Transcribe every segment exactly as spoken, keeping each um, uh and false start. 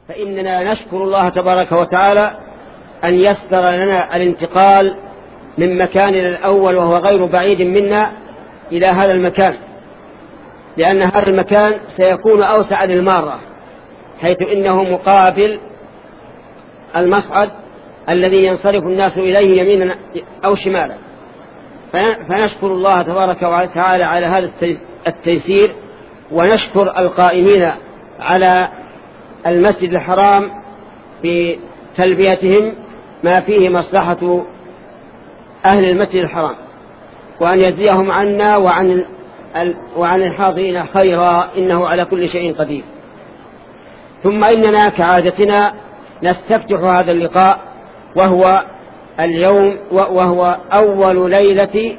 فإننا نشكر الله تبارك وتعالى أن يسر لنا الانتقال من مكاننا الأول وهو غير بعيد منا إلى هذا المكان، لأن هذا المكان سيكون أوسع للمارة، حيث إنه مقابل المصعد الذي ينصرف الناس إليه يمينا أو شمالا. فنشكر الله تبارك وتعالى على هذا التيسير، ونشكر القائمين على المسجد الحرام بتلبيتهم ما فيه مصلحة أهل المسجد الحرام، وأن يجزيهم عنا وعن وعن الحاضرين خيرا، إنه على كل شيء قدير. ثم إننا كعادتنا نستفتح هذا اللقاء وهو اليوم وهو أول ليلة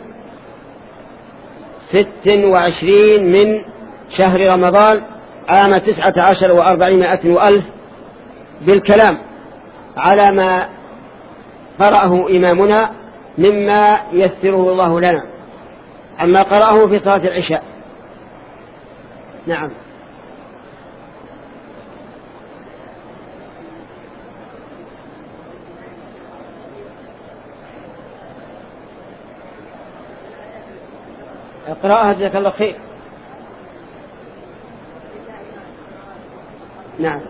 ست وعشرين من شهر رمضان عام تسعة عشر وأربعمائة وألف، بالكلام على ما قرأه إمامنا مما يسره الله لنا عما قرأه في صلاة العشاء. نعم. اقرأها جزاك الله خير. نعم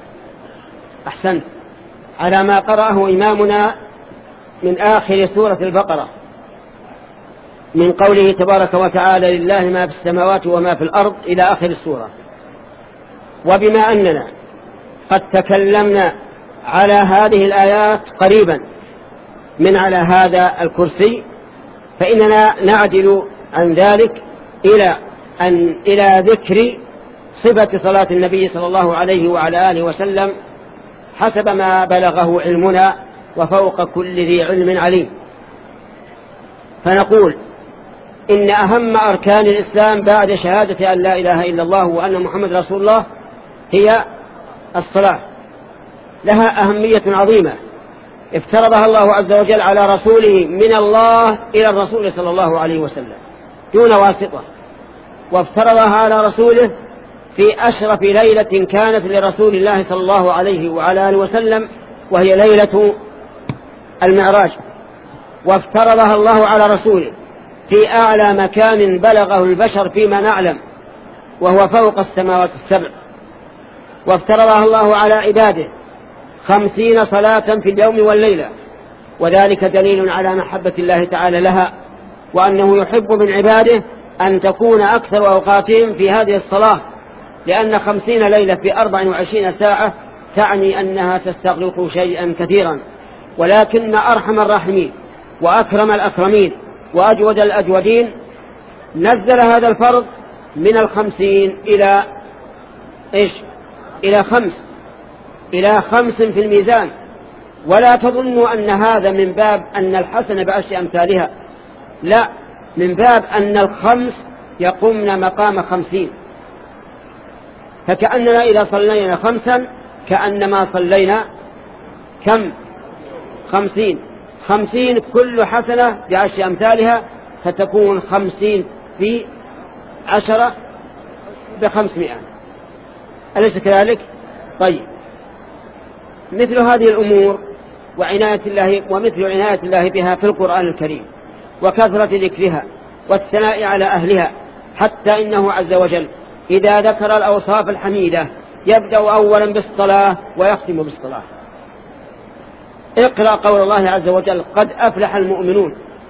أحسنت، على ما قرأه إمامنا من آخر سورة البقرة من قوله تبارك وتعالى لله ما في السماوات وما في الأرض إلى آخر السورة. وبما أننا قد تكلمنا على هذه الآيات قريبا من على هذا الكرسي، فإننا نعدل عن ذلك إلى أن إلى ذكر صفة صلاة النبي صلى الله عليه وعلى آله وسلم حسب ما بلغه علمنا وفوق كل ذي علم عليم. فنقول إن أهم أركان الإسلام بعد شهادة أن لا إله إلا الله وأن محمد رسول الله هي الصلاة، لها أهمية عظيمة افترضها الله عز وجل على رسوله من الله إلى الرسول صلى الله عليه وسلم دون واسطة، وافترضها على رسوله في أشرف ليلة كانت لرسول الله صلى الله عليه وعلى آله وسلم، وهي ليلة المعراج، وافترضها الله على رسوله في أعلى مكان بلغه البشر فيما نعلم وهو فوق السماوات السبع، وافترضها الله على عباده خمسين صلاة في اليوم والليلة، وذلك دليل على محبة الله تعالى لها، وأنه يحب من عباده أن تكون أكثر أوقاتهم في هذه الصلاة، لأن خمسين ليلة في أربع وعشرين ساعة تعني أنها تستغرق شيئا كثيرا. ولكن أرحم الراحمين وأكرم الأكرمين وأجود الأجودين نزل هذا الفرض من الخمسين إلى إيش؟ إلى خمس إلى خمس في الميزان. ولا تظنوا أن هذا من باب أن الحسنة بعشر أمثالها، لا، من باب أن الخمس يقومن مقام خمسين، فكأننا إذا صلينا خمسا كأنما صلينا كم؟ خمسين. خمسين كل حسنة بعشر أمثالها، فتكون خمسين في عشرة بخمسمائة، أليس كذلك؟ طيب، مثل هذه الأمور وعناية الله ومثل عناية الله بها في القرآن الكريم وكثرة ذكرها والثناء على أهلها، حتى إنه عز وجل إذا ذكر الأوصاف الحميدة يبدأ أولا بالصلاة ويختم بالصلاة. اقرأ قول الله عز وجل قد أفلح المؤمنون،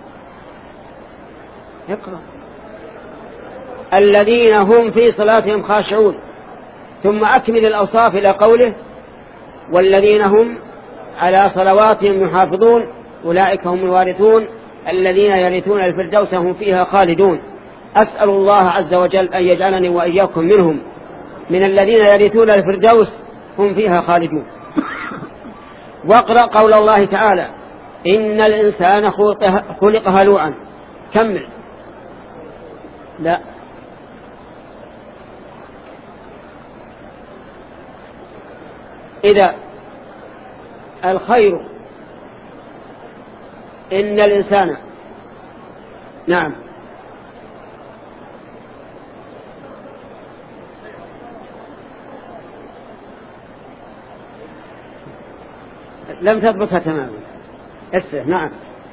اقرأ الذين هم في صلاتهم خاشعون، ثم أكمل الأوصاف إلى قوله والذين هم على صلواتهم يحافظون أولئك هم الوارثون الذين يرثون الفردوس هم فيها خالدون. أسأل الله عز وجل أن يجعلني وإياكم منهم، من الذين يرثون الفردوس هم فيها خالدون. واقرأ قول الله تعالى إن الإنسان خلق هلوعا. كمل. لا، إذا الخير إن الإنسان، نعم، لم تضبطها تماما. اسه نعم.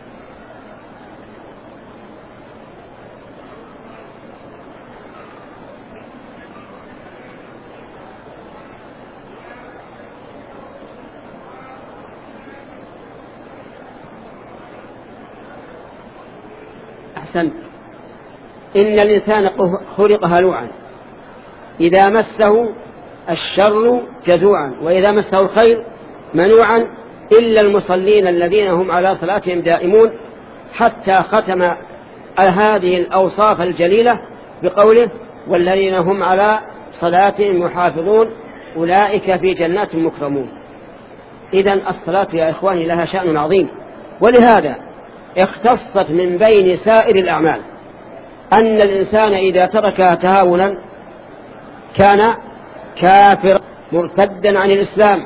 أحسنت. إن الإنسان خلق هلوعا إذا مسه الشر جزوعا وإذا مسه الخير منوعا إلا المصلين الذين هم على صلاتهم دائمون، حتى ختم هذه الأوصاف الجليلة بقوله والذين هم على صلاتهم يحافظون أولئك في جنات مكرمون. إذن الصلاة يا إخواني لها شأن عظيم، ولهذا اختصت من بين سائر الأعمال أن الإنسان إذا تركها تهاونا كان كافرا مرتدا عن الإسلام.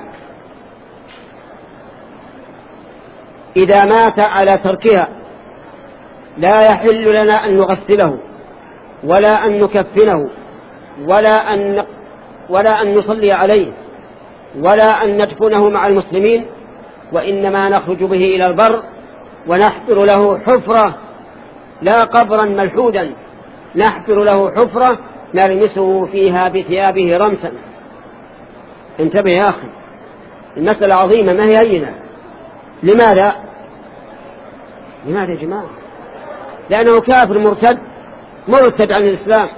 إذا مات على تركها لا يحل لنا أن نغسله ولا أن نكفنه ولا أن ولا أن نصلي عليه ولا أن ندفنه مع المسلمين، وإنما نخرج به إلى البر ونحفر له حفرة، لا قبرا ملحودا، نحفر له حفرة نرمسه فيها بثيابه رمسا. انتبه يا أخي، المسألة عظيمة ما هي هينة. لماذا؟ لماذا يا جماعة؟ لأنه كافر مرتد مرتد عن الإسلام،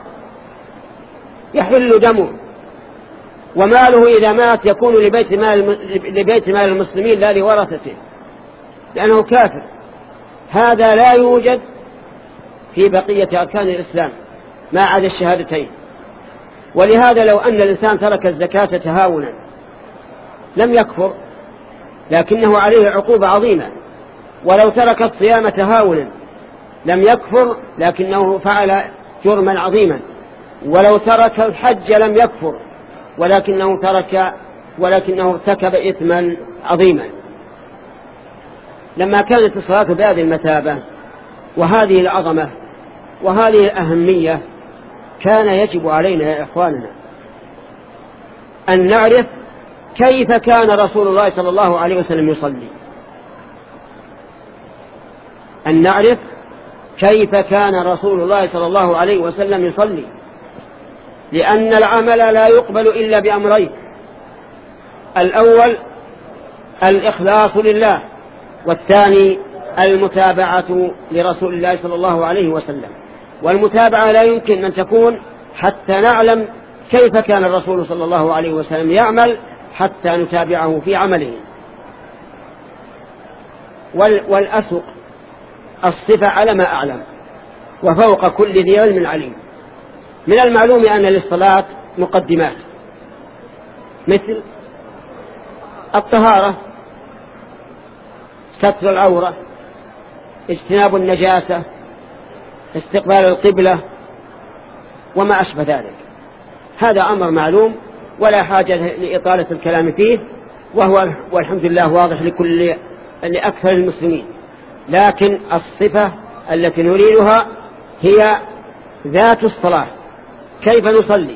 يحل دمه، وماله إذا مات يكون لبيت مال, لبيت مال المسلمين لا لورثته، لأنه كافر. هذا لا يوجد في بقية أركان الإسلام ما عدا الشهادتين. ولهذا لو أن الإنسان ترك الزكاة تهاونا لم يكفر، لكنه عليه عقوبة عظيمة. ولو ترك الصيام تهاونا لم يكفر، لكنه فعل جرما عظيما. ولو ترك الحج لم يكفر، ولكنه ترك ولكنه ارتكب إثما عظيما. لما كانت الصلاة بهذه المثابة وهذه العظمة وهذه الأهمية كان يجب علينا يا إخواننا أن نعرف كيف كان رسول الله صلى الله عليه وسلم يصلي، أن نعرف كيف كان رسول الله صلى الله عليه وسلم يصلي، لأن العمل لا يقبل إلا بأمرين: الأول الإخلاص لله، والثاني المتابعة لرسول الله صلى الله عليه وسلم. والمتابعة لا يمكن أن تكون حتى نعلم كيف كان الرسول صلى الله عليه وسلم يعمل حتى نتابعه في عمله. والأسق الصفة على ما أعلم، وفوق كل ذي علم عليم. من المعلوم أن للصلاة مقدمات، مثل الطهارة، ستر العورة، اجتناب النجاسة، استقبال القبلة، وما أشبه ذلك. هذا أمر معلوم ولا حاجة لإطالة الكلام فيه، وهو والحمد لله واضح لكل لأكثر المسلمين. لكن الصفة التي نريدها هي ذات الصلاة، كيف نصلي.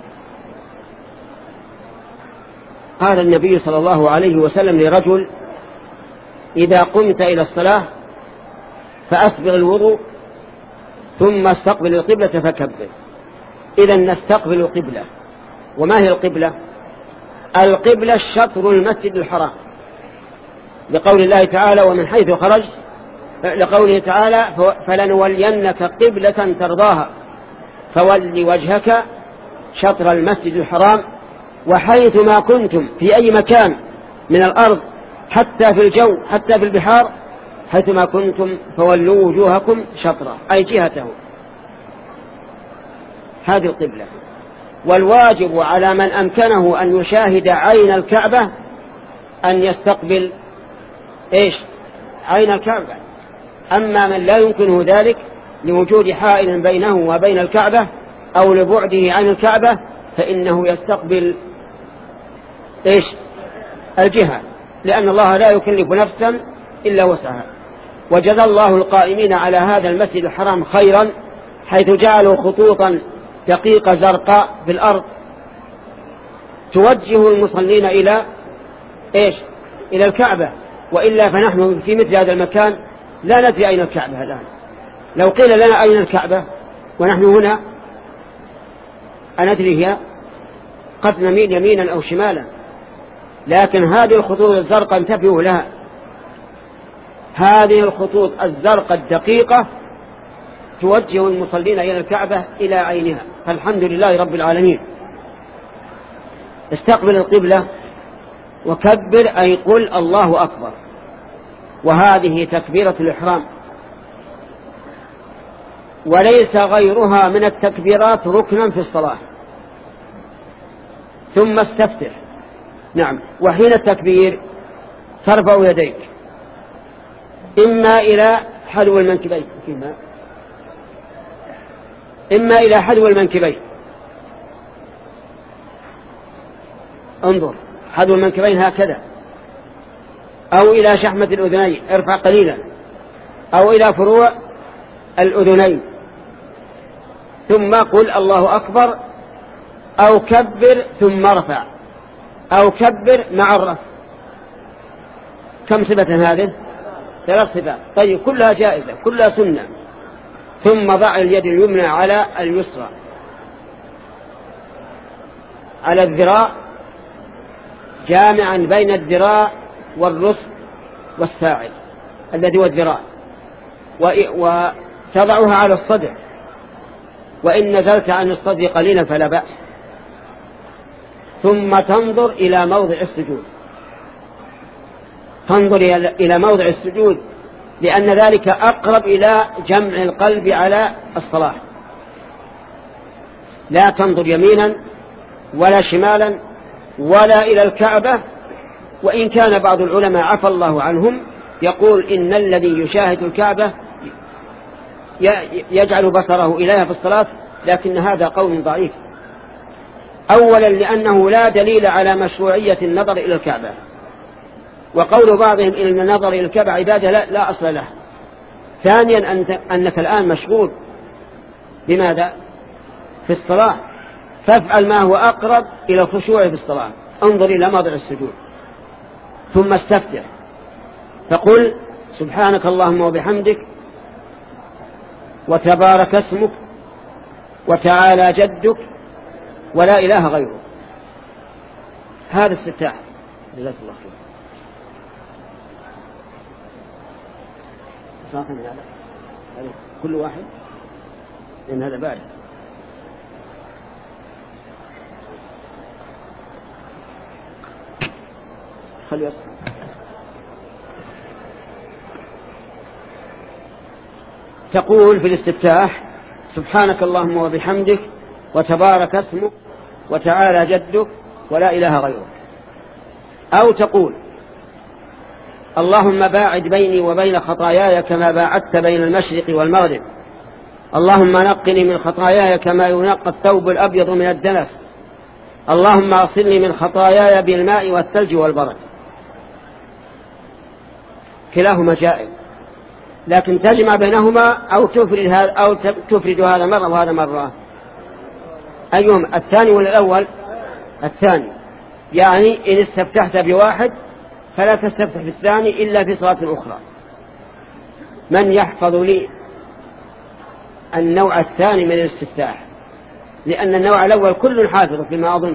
قال النبي صلى الله عليه وسلم لرجل: إذا قمت إلى الصلاة فأسبغ الوضوء ثم استقبل القبلة فكبر. إذن نستقبل القبلة. وما هي القبلة؟ القبلة شطر المسجد الحرام، لقول الله تعالى: ومن حيث خرجت، لقوله تعالى: فلنولينك قبلة ترضاها فول وجهك شطر المسجد الحرام. وحيث ما كنتم في أي مكان من الأرض، حتى في الجو، حتى في البحار، حيث ما كنتم فولوا وجوهكم شطرة، أي جهته. هذه القبلة. والواجب على من أمكنه أن يشاهد عين الكعبة أن يستقبل إيش؟ عين الكعبة. أما من لا يمكنه ذلك لوجود حائل بينه وبين الكعبة أو لبعده عن الكعبة فإنه يستقبل إيش؟ الجهة، لأن الله لا يكلف نفسا إلا وسعها. وجزى الله القائمين على هذا المسجد الحرام خيرا، حيث جعلوا خطوطا دقيقة زرقاء في الأرض توجه المصلين إلى إيش؟ إلى الكعبة، وإلا فنحن في مثل هذا المكان لا ندري أين الكعبة الآن. لو قيل لنا أين الكعبة ونحن هنا أندري هي، قد نميل يمينا أو شمالا، لكن هذه الخطوط الزرقاء انتبهوا لها، هذه الخطوط الزرقاء الدقيقة توجه المصلين إلى الكعبة إلى عينها، فالحمد لله رب العالمين. استقبل القبلة وكبر، أي قل الله أكبر، وهذه تكبيرة الإحرام، وليس غيرها من التكبيرات ركنا في الصلاة. ثم استفتح. نعم. وحين التكبير ترفع يديك إما إلى حذو المنكبين، إما إلى حذو المنكبين، انظر حذو المنكبين هكذا، أو إلى شحمة الأذنين ارفع قليلا، أو إلى فروع الأذنين، ثم قل الله أكبر، أو كبر ثم ارفع، أو كبر مع الرفع. كم صفة هذه؟ ثلاث صفات. طيب كلها جائزة، كلها سنة. ثم ضع اليد اليمنى على اليسرى على الذراع، جامعا بين الذراع والرسل والساعد الذي هو الذراع، وتضعها على الصدر، وإن نزلت عن الصدر قليلا فلا بأس. ثم تنظر إلى موضع السجود، تنظر إلى موضع السجود، لأن ذلك أقرب إلى جمع القلب على الصلاة. لا تنظر يمينا ولا شمالا ولا إلى الكعبة، وإن كان بعض العلماء عفى الله عنهم يقول إن الذي يشاهد الكعبة يجعل بصره إليها في الصلاة، لكن هذا قول ضعيف. أولا لأنه لا دليل على مشروعية النظر إلى الكعبة، وقول بعضهم إن النظر إلى الكعبة عبادة لا, لا أصل له. ثانيا أنت أنك الآن مشغول بماذا؟ في الصلاة، فافعل ما هو أقرب إلى الخشوع في الصلاة. انظر إلى موضع السجود ثم استفتح، فقل سبحانك اللهم وبحمدك وتبارك اسمك وتعالى جدك ولا إله غيره. هذا استفتاح. جزاك الله خير. صاحب هذا كل واحد لأن هذا بارد. خلي يصحى. تقول في الاستفتاح سبحانك اللهم وبحمدك وتبارك اسمك وتعالى جدك ولا إله غيرك. أو تقول اللهم باعد بيني وبين خطاياي كما باعدت بين المشرق والمغرب، اللهم نقني من خطاياي كما ينقى الثوب الأبيض من الدنس، اللهم اغسلني من خطاياي بالماء والثلج والبرد. كلاهما جائز، لكن تجمع بينهما أو تفرد هذا أو تفرد هذا مرة وهذا مرة. أيهم الثاني ولا الأول؟ الثاني. يعني إن استفتحت بواحد فلا تستفتح بالثاني إلا في صلاة أخرى. من يحفظ لي النوع الثاني من الاستفتاح؟ لأن النوع الأول كل حافظ فيما أظن.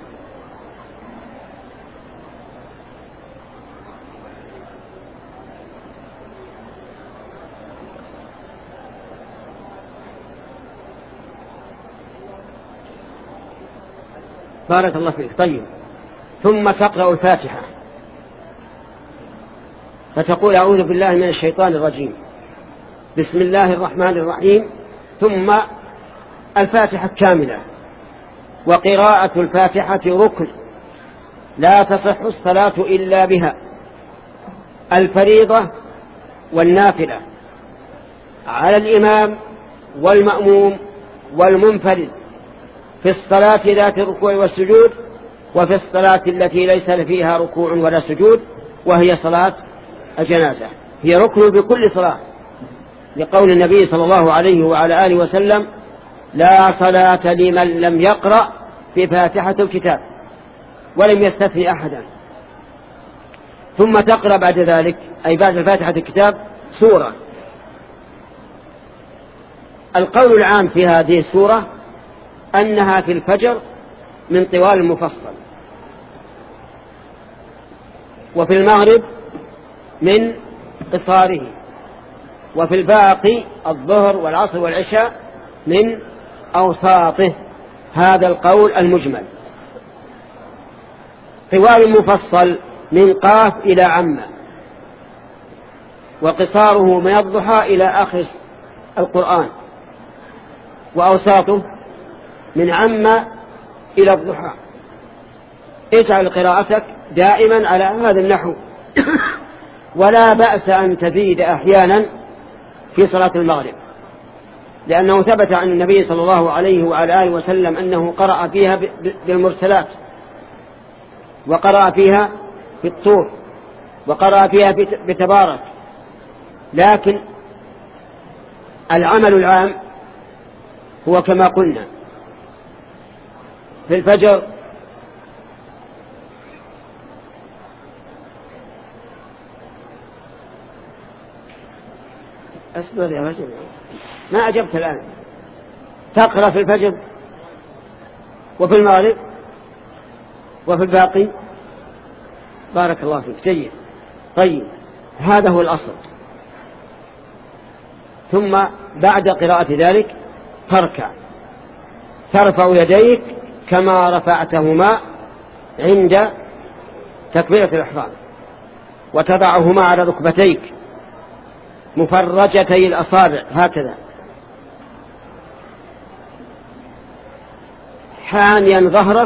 بارك الله فيك. طيب ثم تقرأ الفاتحة فتقول أعوذ بالله من الشيطان الرجيم، بسم الله الرحمن الرحيم، ثم الفاتحة كاملة. وقراءة الفاتحة ركن لا تصح الصلاة إلا بها، الفريضة والنافلة، على الإمام والمأموم والمنفرد، في الصلاة ذات الركوع والسجود، وفي الصلاة التي ليس فيها ركوع ولا سجود وهي صلاة الجنازة، هي ركن بكل صلاة، لقول النبي صلى الله عليه وعلى آله وسلم لا صلاة لمن لم يقرأ بفاتحة الكتاب، ولم يستثني أحدا. ثم تقرأ بعد ذلك أي بعد الفاتحة الكتاب سورة. القول العام في هذه السورة أنها في الفجر من طوال المفصل، وفي المغرب من قصاره، وفي الباقي الظهر والعصر والعشاء من أوساطه. هذا القول المجمل. طوال المفصل من قاف إلى عمّ، وقصاره من الضحى إلى آخر القرآن، وأوساطه من عمّ إلى الضحى. اجعل قراءتك دائما على هذا النحو. ولا بأس أن تزيد أحيانا في صلاة المغرب، لأنه ثبت عن النبي صلى الله عليه وعلى آله وسلم أنه قرأ فيها بالمرسلات، وقرأ فيها في الطور، وقرأ فيها بتبارك. لكن العمل العام هو كما قلنا في الفجر أصبر يا رجل، ما أجبت الآن. تقرأ في الفجر وفي المغرب وفي الباقي. بارك الله فيك، جيد. طيب، هذا هو الأصل. ثم بعد قراءة ذلك تركع، ترفع يديك كما رفعتهما عند تكبيرة الإحرام، وتضعهما على ركبتيك مفرجتي الأصابع هكذا، حاميا ظهرك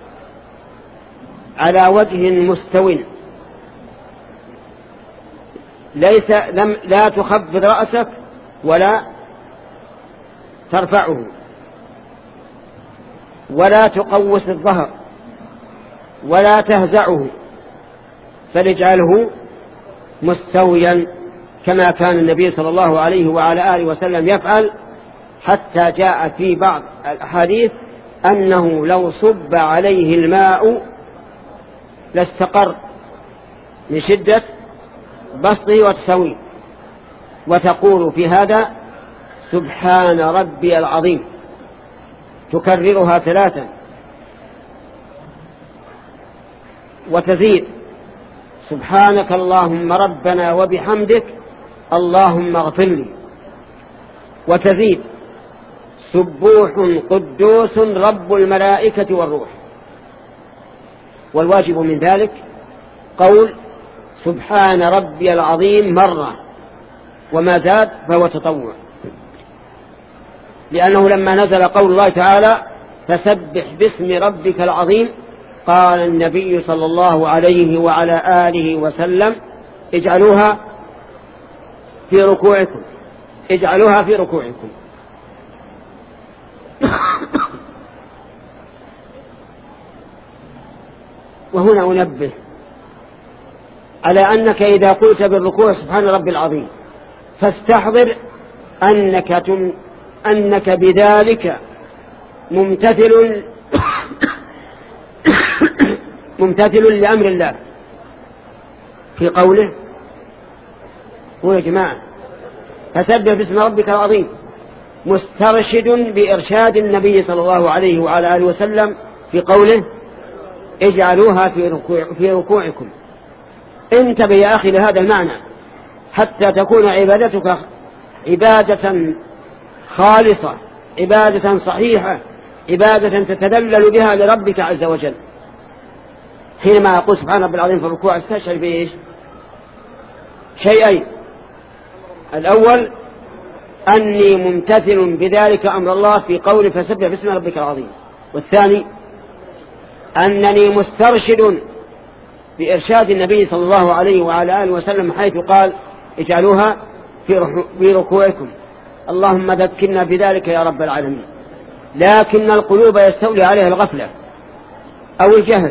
على وجه مستو، ليس لم لا تخفض رأسك ولا ترفعه، ولا تقوس الظهر ولا تهزعه، فليجعله مستويا كما كان النبي صلى الله عليه وعلى آله وسلم يفعل، حتى جاء في بعض الأحاديث أنه لو صب عليه الماء لاستقر من شدة بسطه وتسويه. وتقول في هذا سبحان ربي العظيم، تكررها ثلاثا، وتزيد سبحانك اللهم ربنا وبحمدك اللهم اغفر لي، وتزيد سبوح قدوس رب الملائكة والروح. والواجب من ذلك قول سبحان ربي العظيم مرة، وما زاد فهو تطوع، لأنه لما نزل قول الله تعالى فسبح باسم ربك العظيم، قال النبي صلى الله عليه وعلى آله وسلم اجعلوها في ركوعكم، اجعلوها في ركوعكم. وهنا أنبه على أنك إذا قلت بالركوع سبحان ربي العظيم فاستحضر أنك, تم أنك بذلك ممتثل ممتثل لأمر الله في قوله. هو يا جماعة فسبح باسم ربك العظيم مسترشد بإرشاد النبي صلى الله عليه وعلى آله وسلم في قوله اجعلوها في, ركوع في ركوعكم. انتبه يا أخي لهذا المعنى حتى تكون عبادتك عبادة خالصة، عبادة صحيحة، عبادة تتذلل بها لربك عز وجل. حينما أقول سبحان ربي العظيم في الركوع استشعر بإيش؟ شيئين: الأول أني ممتثل بذلك أمر الله في قول فسبح باسم ربك العظيم، والثاني أنني مسترشد بإرشاد النبي صلى الله عليه وعلى آله وسلم حيث قال اجعلوها في ركوعكم. اللهم ذكرنا بذلك يا رب العالمين. لكن القلوب يستولي عليها الغفلة أو الجهل.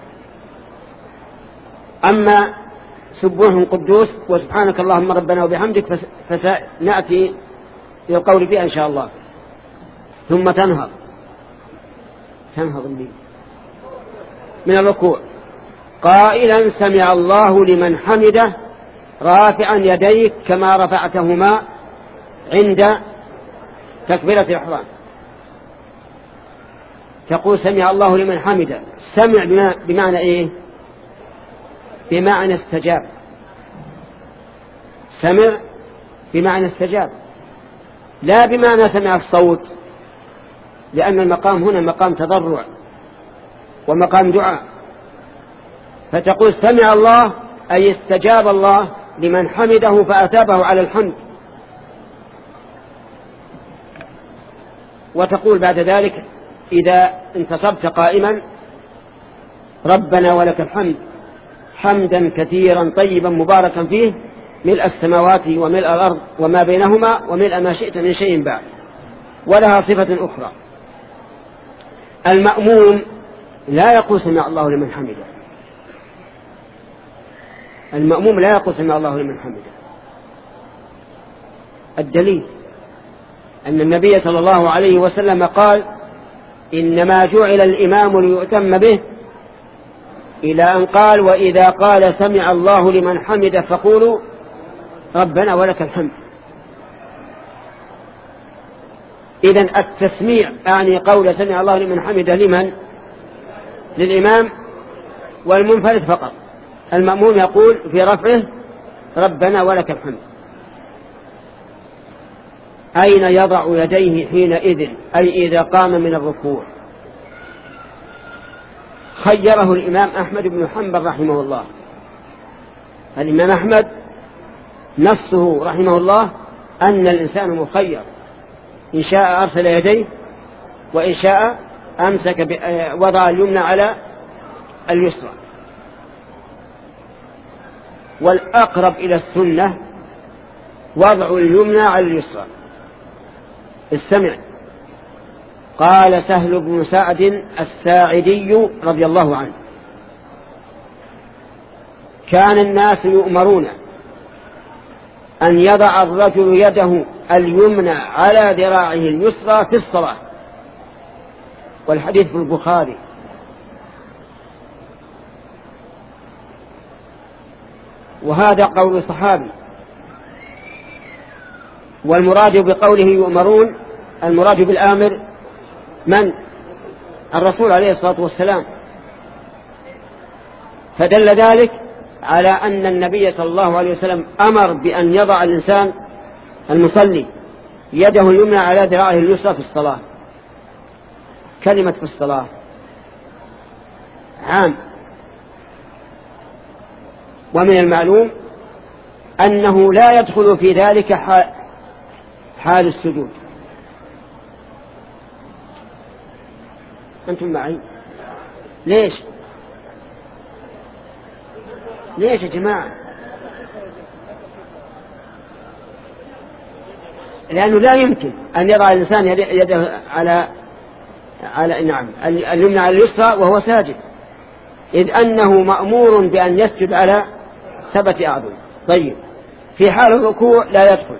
أما سبوح قدوس وسبحانك اللهم ربنا وبحمدك فسنأتي للقول فيها إن شاء الله. ثم تنهض تنهض من الركوع. قائلا سمع الله لمن حمده رافعا يديك كما رفعتهما عند تكبيرة الإحرام. تقول سمع الله لمن حمده، سمع بمعنى إيه؟ بمعنى استجاب. سمع بمعنى استجاب، لا بمعنى سمع الصوت، لأن المقام هنا مقام تضرع ومقام دعاء. فتقول سمع الله أي استجاب الله لمن حمده فأثابه على الحمد. وتقول بعد ذلك إذا انتصبت قائما ربنا ولك الحمد حمدا كثيرا طيبا مباركا فيه ملء السماوات وملء الأرض وما بينهما وملء ما شئت من شيء بعد. ولها صفة أخرى، المأموم لا يقول سمع الله لمن حمده. المأموم لا يقول سمع الله لمن حمده. الدليل أن النبي صلى الله عليه وسلم قال إنما جعل الإمام ليؤتم به، إلى أن قال وإذا قال سمع الله لمن حمده فقولوا ربنا ولك الحمد. إذن التسميع أعني قول سمع الله لمن حمده لمن؟ للإمام والمنفرد فقط. المأموم يقول في رفعه ربنا ولك الحمد. أين يضع يديه حينئذ؟ أي إذا قام من الركوع. خيره الإمام أحمد بن حنبل رحمه الله. الإمام أحمد نصه رحمه الله أن الإنسان مخير، إن شاء أرسل يديه وإن شاء أمسك وضع اليمنى على اليسرى. والأقرب إلى السنة وضع اليمنى على اليسرى. استمع، قال سهل بن سعد الساعدي رضي الله عنه كان الناس يؤمرون أن يضع الرجل يده اليمنى على ذراعه اليسرى في الصلاة، والحديث في البخاري. وهذا قول صحابي. والمراد بقوله يؤمرون المراد بالآمر من؟ الرسول عليه الصلاة والسلام. فدل ذلك على أن النبي صلى الله عليه وسلم أمر بأن يضع الإنسان المصلي يده اليمنى على ذراعه اليسرى في الصلاة. كلمة في الصلاة عام. ومن المعلوم أنه لا يدخل في ذلك حال السجود. أنتم معي؟ ليش؟ ليش يا جماعة؟ لأنه لا يمكن أن يضع الإنسان يده على على نعم اليمنى على اليسرى وهو ساجد، إذ أنه مأمور بأن يسجد على سبعة أعظم. طيب، في حال الركوع لا يدخل.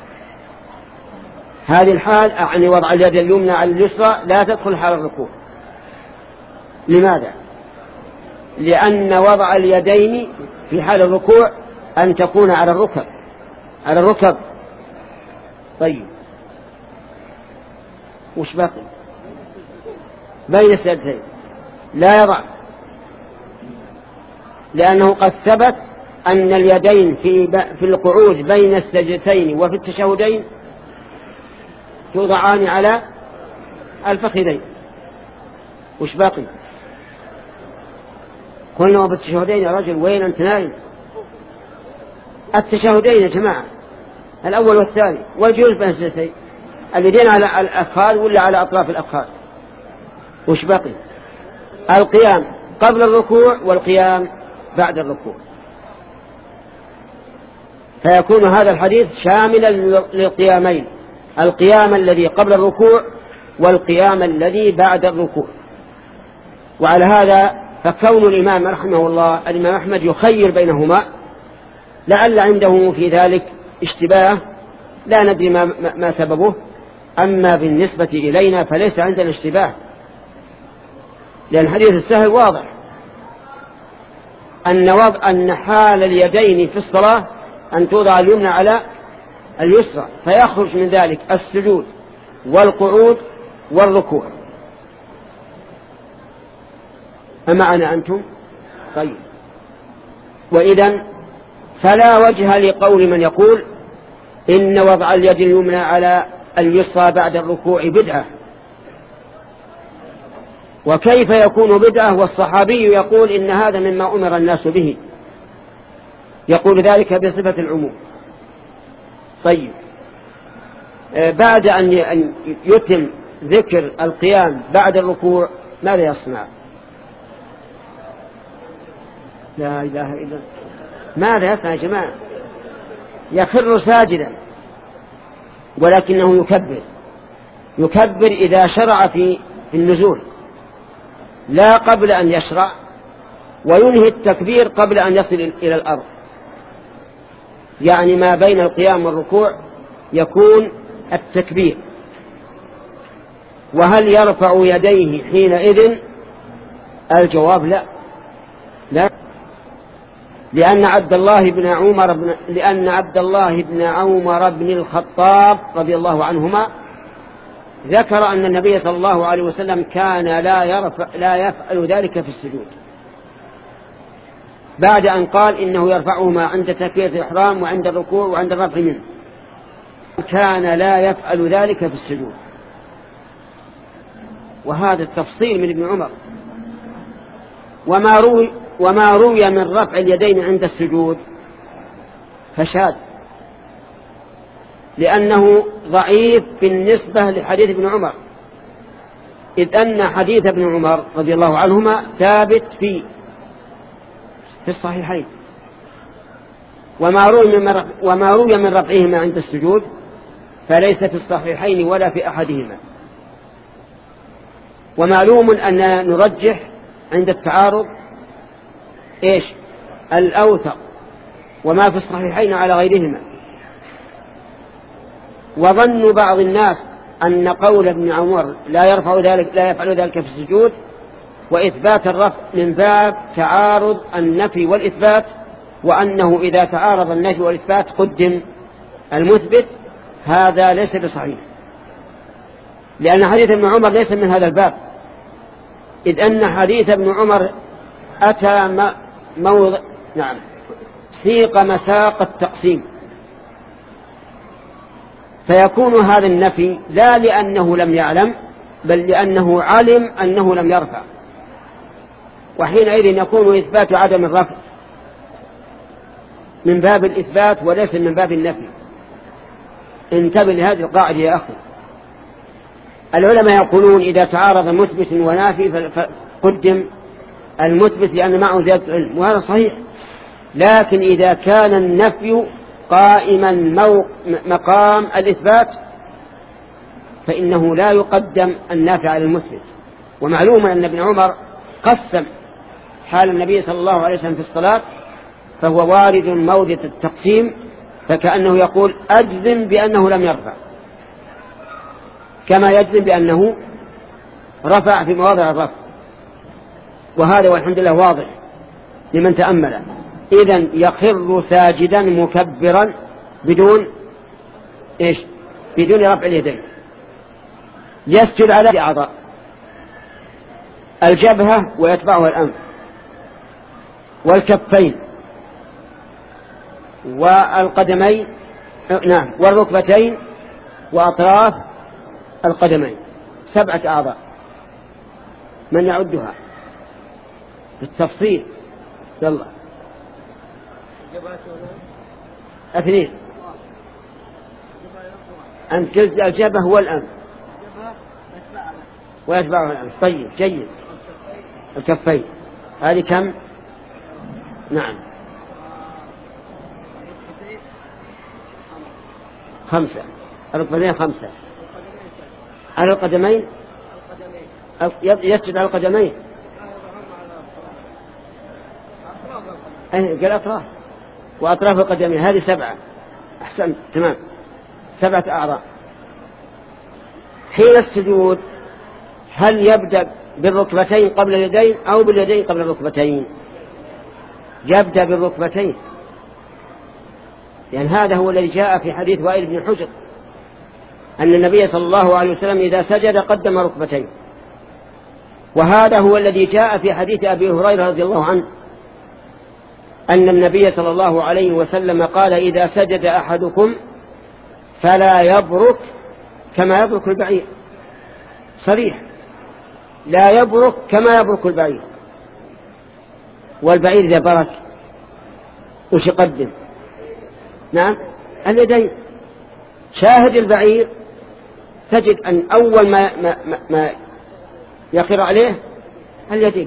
هذه الحال أعني وضع اليد اليمنى على اليسرى لا تدخل حال الركوع. لماذا؟ لأن وضع اليدين في حال الركوع أن تكون على الركب على الركب. طيب، وش باقي؟ بين السجدتين لا يضع، لأنه قد ثبت أن اليدين في في القعود بين السجدتين وفي التشهدين توضعان على الفخذين. وش باقي؟ قلنا وبالتشهدين يا رجل، وين أنت نايم؟ التشهدين يا جماعة، الأول والثاني، والجلوس بين السجدتين، اليدين على الأفخاذ ولا على أطراف الأفخاذ. وش باقي؟ القيام قبل الركوع والقيام بعد الركوع. فيكون هذا الحديث شاملا للقيامين، القيام الذي قبل الركوع والقيام الذي بعد الركوع. وعلى هذا فكون الإمام رحمه الله الإمام أحمد يخير بينهما لعل عنده في ذلك اشتباه لا ندري ما, ما سببه. أما بالنسبة إلينا فليس عندنا اشتباه، لأن حديث السهل واضح. أن وضع أن حال اليدين في الصلاة أن توضع اليمنى على اليسرى، فيخرج من ذلك السجود والقعود والركوع. أمعنا أنتم؟ طيب. وإذن فلا وجه لقول من يقول إن وضع اليد اليمنى على اليسرى بعد الركوع بدعة. وكيف يكون بدعة والصحابي يقول إن هذا مما أمر الناس به؟ يقول ذلك بصفة العموم. طيب، بعد أن يتم ذكر القيام بعد الركوع ماذا يصنع؟ لا إله إلا الله. ماذا يصنع يا جماعة؟ يخر ساجدا، ولكنه يكبر يكبر إذا شرع في النزول، لا قبل أن يشرع، وينهي التكبير قبل أن يصل إلى الأرض. يعني ما بين القيام والركوع يكون التكبير. وهل يرفع يديه حينئذ؟ الجواب لا لا لأن عبد الله بن عمر بن لأن عبد الله بن عمر بن الخطاب رضي الله عنهما ذكر أن النبي صلى الله عليه وسلم كان لا يرفع لا يفعل ذلك في السجود، بعد أن قال إنه يرفعهما عند تكبيرة الإحرام وعند الركوع وعند الرفع منه، كان لا يفعل ذلك في السجود. وهذا التفصيل من ابن عمر. وما روي وما روي من رفع اليدين عند السجود فشاذ، لأنه ضعيف بالنسبة لحديث ابن عمر، إذ أن حديث ابن عمر رضي الله عنهما ثابت في في الصحيحين. وما روي من وما روي من رفعهما عند السجود فليس في الصحيحين ولا في أحدهما. ومعلوم أن نرجح عند التعارض إيش؟ الأوثق، وما في الصحيحين على غيرهما. وظن بعض الناس أن قول ابن عمر لا يرفع ذلك لا يفعل ذلك في السجود وإثبات الرفع من باب تعارض النفي والإثبات، وأنه إذا تعارض النفي والإثبات قدم المثبت. هذا ليس بصحيح، لأن حديث ابن عمر ليس من هذا الباب، إذ أن حديث ابن عمر أتى موضع نعم سيق مساق التقسيم، فيكون هذا النفي لا لأنه لم يعلم، بل لأنه علم أنه لم يرفع، وحينئذ يكون إثبات عدم الرفع من باب الإثبات وليس من باب النفي. انتبه لهذه القاعدة يا أخي. العلماء يقولون إذا تعارض مثبت ونافي فقدم المثبت لأن معه زيادة علم، وهذا صحيح. لكن إذا كان النفي قائما مقام الإثبات فإنه لا يقدم النافع على المثبت. ومعلوم أن ابن عمر قسم حال النبي صلى الله عليه وسلم في الصلاة، فهو وارد موضع التقسيم، فكأنه يقول أجزم بأنه لم يرفع كما يجزم بأنه رفع في مواضع الرفع. وهذا والحمد لله واضح لمن تأمل. إذن يخر ساجدا مكبرا بدون إيش؟ بدون رفع اليدين. يسجد على أعضاء الجبهة ويتبعها الأنف والكفين والقدمين نعم والركبتين وأطراف القدمين، سبعة أعضاء. من يعدها بالتفصيل؟ يلا اثنين. أنت قلت الجبهة والأنف ويتبعها الأنف. طيب جيد. الكفين هذه كم؟ نعم خمسة. الركبتين خمسة. على القدمين يسجد على القدمين. قال أطراف وأطراف القدمين هذه سبعة. أحسن تمام، سبعة أعضاء. حين السجود هل يبدأ بالركبتين قبل اليدين أو باليدين قبل الركبتين؟ يبدأ بالركبتين، لأن هذا هو الذي جاء في حديث وائل بن حجر أن النبي صلى الله عليه وسلم إذا سجد قدم ركبتين، وهذا هو الذي جاء في حديث أبي هريرة رضي الله عنه أن النبي صلى الله عليه وسلم قال إذا سجد أحدكم فلا يبرك كما يبرك البعير، صريح، لا يبرك كما يبرك البعير. والبعير إذا برك وش يقدم؟ نعم اليدين. شاهد البعير تجد أن أول ما, ما, ما, ما يقر عليه اليدين،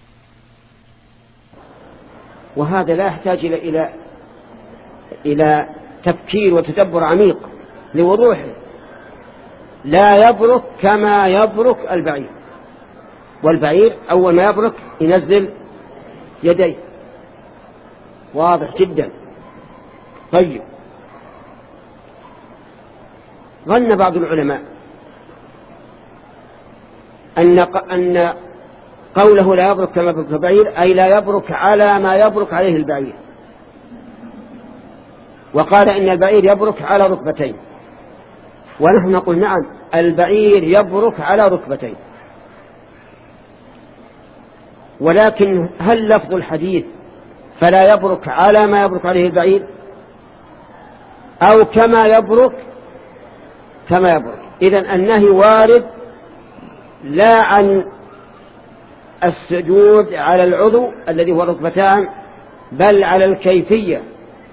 وهذا لا يحتاج إلى إلى إلى تفكير وتدبر عميق لوضوحه. لا يبرك كما يبرك البعير، والبعير أول ما يبرك ينزل يديه، واضح جدا. طيب، ظن بعض العلماء أن أن قوله لا يبرك كما يبرك البعير أي لا يبرك على ما يبرك عليه البعير، وقال إن البعير يبرك على ركبتين، ونحن نقول نعم البعير يبرك على ركبتين، ولكن هل لفظ الحديث فلا يبرك على ما يبرك عليه البعير أو كما يبرك كما يبرك؟ إذن النهي وارد لا عن السجود على العضو الذي هو ركبتان، بل على الكيفية.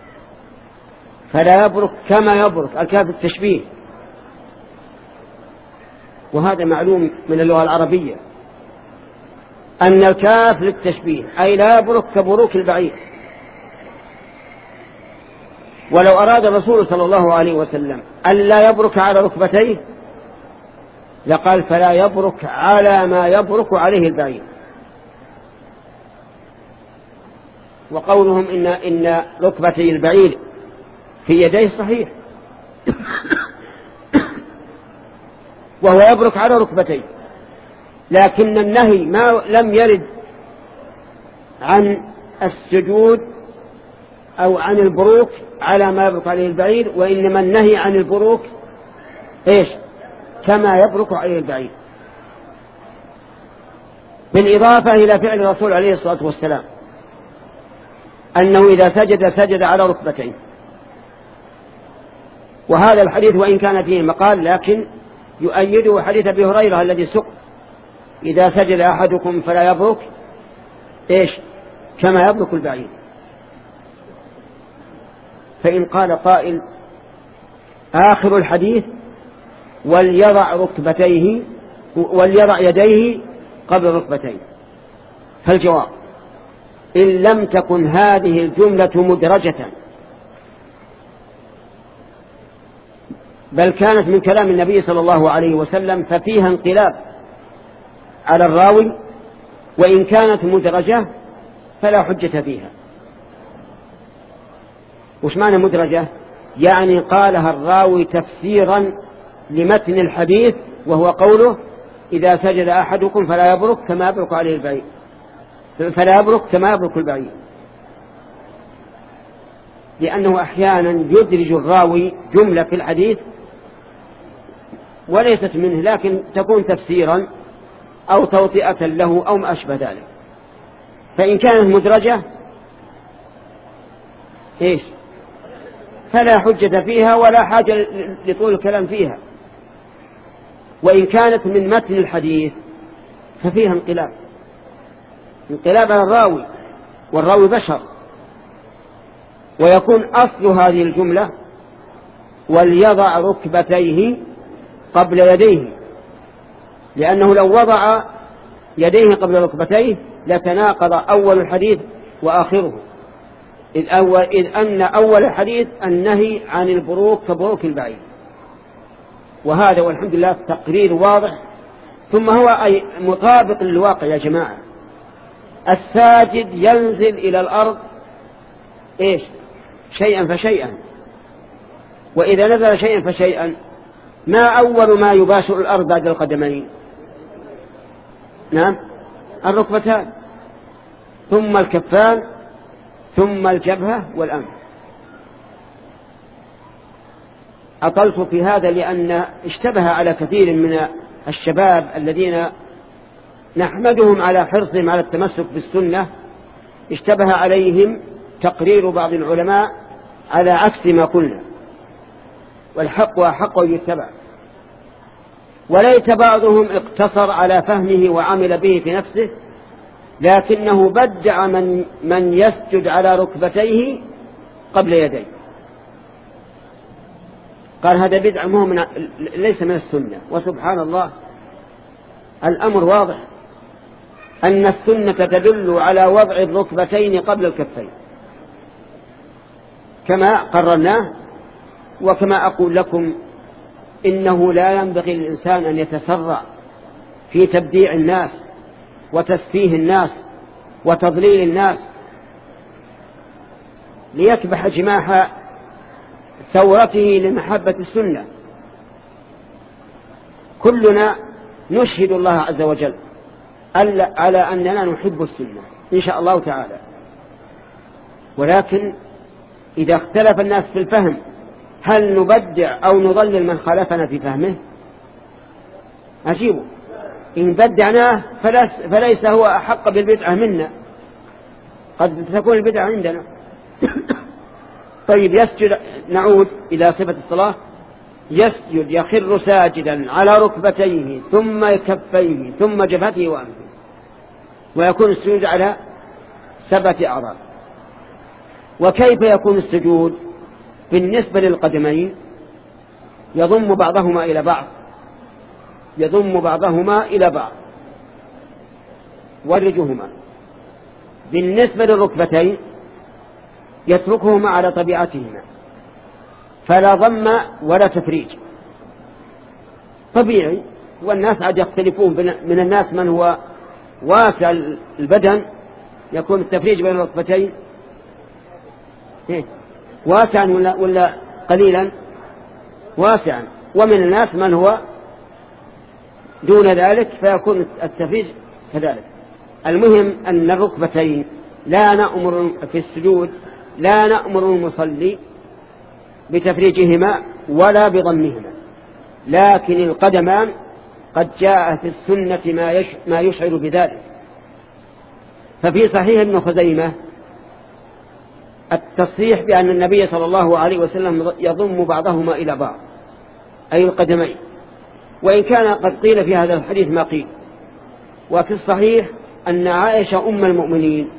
فلا يبرك كما يبرك، الكاف التشبيه، وهذا معلوم من اللغة العربية أن الكاف للتشبيه، أي لا يبرك كبروك البعير. ولو أراد الرسول صلى الله عليه وسلم أن لا يبرك على ركبتيه لقال فلا يبرك على ما يبرك عليه البعير. وقولهم إن, إن ركبتي البعير في يديه صحيح وهو يبرك على ركبتيه، لكن النهي ما لم يرد عن السجود أو عن البروك على ما يبرك عليه البعير، وإنما النهي عن البروك إيش؟ كما يبرك عليه البعير، بالإضافة إلى فعل الرسول عليه الصلاة والسلام أنه إذا سجد سجد على ركبتين. وهذا الحديث وإن كان فيه مقال لكن يؤيده حديث أبي هريرة الذي سق إذا سجد أحدكم فلا يبرك إيش؟ كما يبرك البعير. فإن قال قائل آخر الحديث وليضع ركبتيه وليضع يديه قبل ركبتيه، فالجواب إن لم تكن هذه الجملة مدرجة بل كانت من كلام النبي صلى الله عليه وسلم ففيها انقلاب على الراوي، وإن كانت مدرجة فلا حجة فيها. وش معنى مدرجة؟ يعني قالها الراوي تفسيرا لمتن الحديث، وهو قوله إذا سجد أحدكم فلا يبرك كما يبرك عليه البعير، فلا يبرك كما يبرك البعير، لأنه أحيانا يدرج الراوي جملة في الحديث وليست منه لكن تكون تفسيرا أو توطئة له أو ما أشبه ذلك. فإن كانت مدرجة إيش؟ فلا حجة فيها ولا حاجة لطول الكلام فيها. وإن كانت من متن الحديث ففيها انقلاب انقلاب على الراوي، والراوي بشر، ويكون أصل هذه الجملة وليضع ركبتيه قبل يديه، لأنه لو وضع يديه قبل ركبتيه لتناقض أول الحديث وآخره، إذ, أول إذ أن أول الحديث النهي عن البروك كبروك البعير، وهذا والحمد لله تقرير واضح. ثم هو أي مطابق للواقع يا جماعة. الساجد ينزل إلى الأرض إيش؟ شيئا فشيئا، وإذا نزل شيئا فشيئا ما أول ما يباشر الأرض بعد القدمين؟ نعم الركبتان، ثم الكفان، ثم الجبهة والأنف. أطلت في هذا لأن اشتبه على كثير من الشباب الذين نحمدهم على حرصهم على التمسك بالسنة، اشتبه عليهم تقرير بعض العلماء على عكس ما قلنا، والحق أحق يتبع. وليت بعضهم اقتصر على فهمه وعمل به في نفسه، لكنه بدع من, من يسجد على ركبتيه قبل يديه، قال هذا بدع مو من ليس من السنة. وسبحان الله الأمر واضح أن السنة تدل على وضع الركبتين قبل الكفين كما قررناه. وكما أقول لكم إنه لا ينبغي للإنسان أن يتسرع في تبديع الناس وتسفيه الناس وتضليل الناس ليكبح جماح ثورته لمحبة السنة. كلنا نشهد الله عز وجل على أننا نحب السنة إن شاء الله تعالى، ولكن إذا اختلف الناس في الفهم هل نبدع أو نضلل من خالفنا في فهمه؟ أجيبه، إن بدعناه فليس هو أحق بالبدعة منا، قد تكون البدعة عندنا. طيب يسجد، نعود إلى صفة الصلاة، يسجد يخر ساجدا على ركبتيه ثم كفيه ثم جبهته وأنفه، ويكون السجود على سبعة أعضاء. وكيف يكون السجود بالنسبة للقدمين؟ يضم بعضهما إلى بعض يضم بعضهما إلى بعض ورجهما. بالنسبة للركبتين يتركهما على طبيعتهما، فلا ضم ولا تفريج، طبيعي. والناس عاد يختلفون، من الناس من هو واسع البدن يكون التفريج بين الركبتين واسعا ولا, ولا قليلا واسعا، ومن الناس من هو دون ذلك فيكون التفريج كذلك. المهم أن الركبتين لا نأمر في السجود لا نأمر المصلي بتفريجهما ولا بضمهما، لكن القدمان قد جاء في السنة ما, ما يشعر بذلك. ففي صحيح ابن خزيمة التصريح بأن النبي صلى الله عليه وسلم يضم بعضهما إلى بعض أي القدمين، وإن كان قد قيل في هذا الحديث ما قيل. وفي الصحيح أن عائشة أم المؤمنين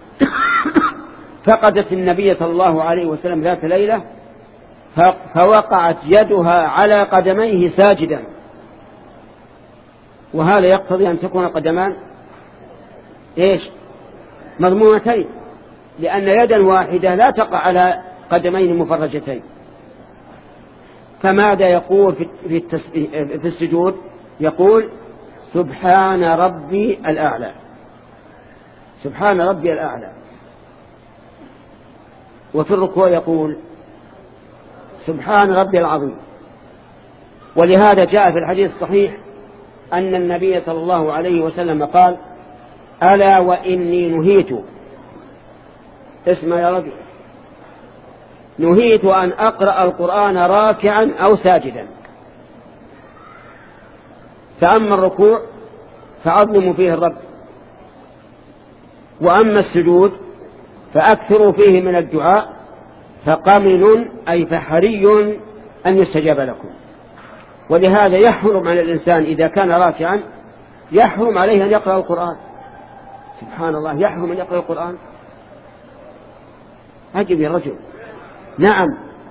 فقدت النبي صلى الله عليه وسلم ذات ليلة فوقعت يدها على قدميه ساجدا، وهذا يقتضي أن تكون قدمان إيش مضمومتين، لأن يدا واحدة لا تقع على قدمين مفرجتين. فماذا يقول في, في السجود؟ يقول سبحان ربي الأعلى، سبحان ربي الأعلى. وفي الركوع يقول سبحان ربي العظيم. ولهذا جاء في الحديث الصحيح أن النبي صلى الله عليه وسلم قال ألا وإني نهيت، اسمع يا رجل، نهيت أن أقرأ القرآن راكعا أو ساجدا. فأما الركوع فعظموا فيه الرب، وأما السجود فأكثروا فيه من الدعاء، فقمن أي فحري أن يستجاب لكم. ولهذا يحرم على الإنسان إذا كان راكعا يحرم عليه أن يقرأ القرآن. سبحان الله، يحرم أن يقرأ القرآن. عجب يا رجل. نعم،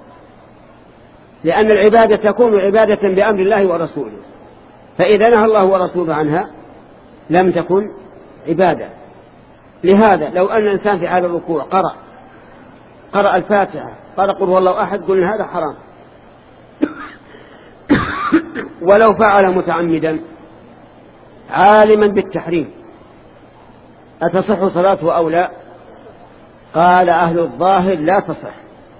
لأن العبادة تكون عبادة بأمر الله ورسوله، فإذا نهى الله ورسوله عنها لم تكن عبادة. لهذا لو أن الإنسان في حال الركوع قرأ قرأ الفاتحة قال قل هو الله أحد، قلنا هذا حرام. ولو فعل متعمدا عالما بالتحريم أتصح صلاته أو لا؟ قال أهل الظاهر لا تصح.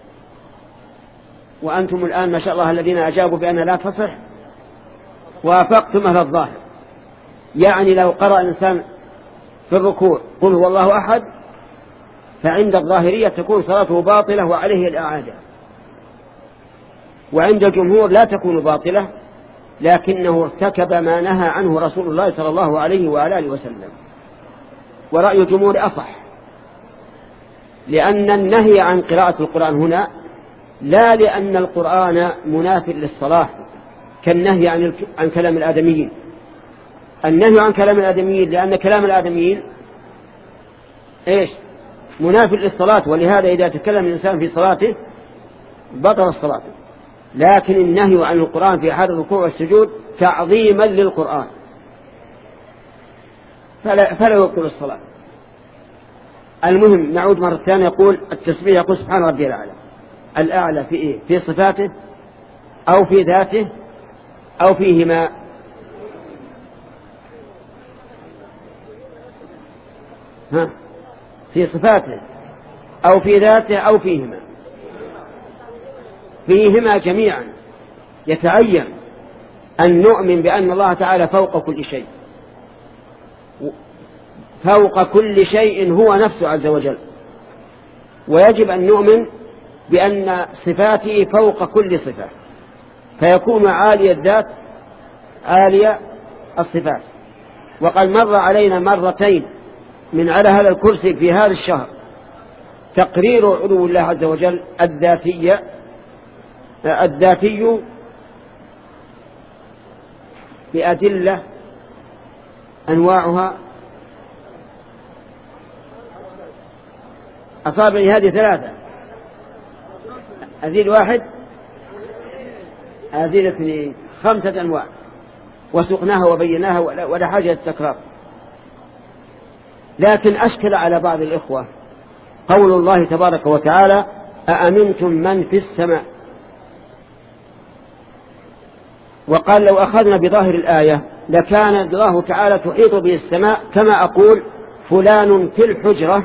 وأنتم الآن ما شاء الله الذين أجابوا بأن لا تصح وافقتم أهل الظاهر. يعني لو قرأ الإنسان في الركوع قل هو الله أحد فعند الظاهرية تكون صلاته باطلة وعليه الإعادة، وعند الجمهور لا تكون باطلة لكنه ارتكب ما نهى عنه رسول الله صلى الله عليه وآله وسلم. ورأي الجمهور أصح، لأن النهي عن قراءة القرآن هنا لا لأن القرآن مناف للصلاة كالنهي عن عن كلام الآدميين. النهي عن كلام الآدميين لأن كلام الآدميين إيش؟ مناف للصلاة، ولهذا إذا تكلم الإنسان في صلاته بطل الصلاة. لكن النهي عن القرآن في حال الركوع والسجود تعظيما للقرآن فلا, فلا يبطل الصلاة. المهم نعود مرة ثانية، يقول التسبيح يقول سبحان ربي الأعلى. الأعلى في إيه؟ في صفاته أو في ذاته أو فيهما؟ ها؟ في صفاته أو في ذاته أو فيهما؟ فيهما جميعا. يتعين أن نؤمن بأن الله تعالى فوق كل شيء، فوق كل شيء هو نفسه عز وجل، ويجب أن نؤمن بأن صفاته فوق كل صفة، فيكون عالي الذات عالي الصفات. وقد مر علينا مرتين من على هذا الكرسي في هذا الشهر تقرير علو الله عز وجل الذاتية الذاتي بأدلة أنواعها. أصابني هذه ثلاثة، أزيد واحد، أزيد اثنين، خمسة أنواع، وسقناها وبيناها ولا حاجة التكرار. لكن أشكل على بعض الإخوة قول الله تبارك وتعالى أأمنتم من في السماء، وقال لو أخذنا بظاهر الآية لكان الله تعالى تحيط به السماء كما أقول فلان في الحجرة،